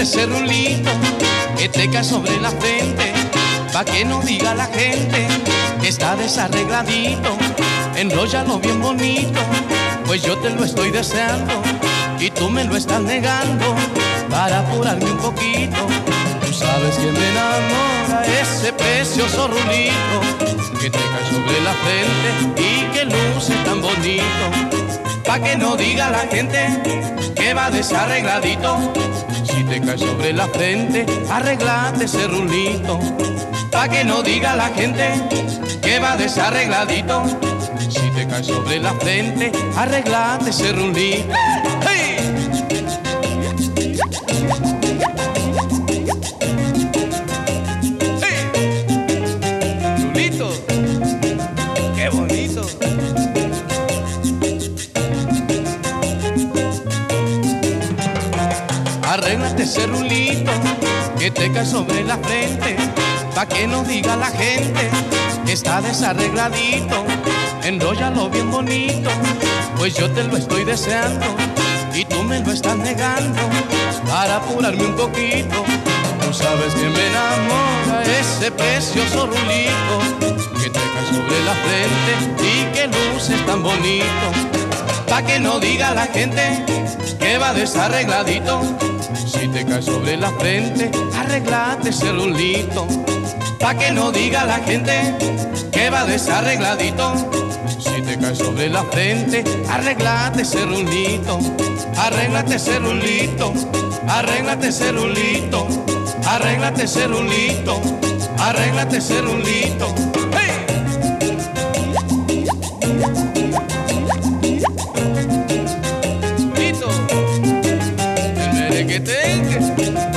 ese rulito que te cae sobre la frente, pa' que no diga la gente que está desarregladito. Enróllalo bien bonito, pues yo te lo estoy deseando y tú me lo estás negando para apurarme un poquito. Tú sabes que me enamora ese precioso rulito que te cae sobre la frente y que luce tan bonito, pa' que no diga la gente que va desarregladito. Si te cae sobre la frente, arreglate ese rulito, pa' que no diga la gente que va desarregladito. Si te cae sobre la frente, arreglate ese rulito. ¡Hey! ¡Hey! Rulito, qué bonito. Arréglate ese rulito que te cae sobre la frente, pa' que no diga la gente que está desarregladito. Enróllalo bien bonito, pues yo te lo estoy deseando y tú me lo estás negando para apurarme un poquito. Tú sabes que me enamora ese precioso rulito que te cae sobre la frente y que luce tan bonito, pa' que no diga la gente que va desarregladito. Si te cae sobre la frente, arreglate ese rulito, pa' que no diga la gente que va desarregladito. Si te cae sobre la frente, arreglate ese rulito, arréglate ese rulito, arréglate ese rulito, arréglate ese rulito, arréglate ese rulito. ¡Hey! Rulito, el merequetengue.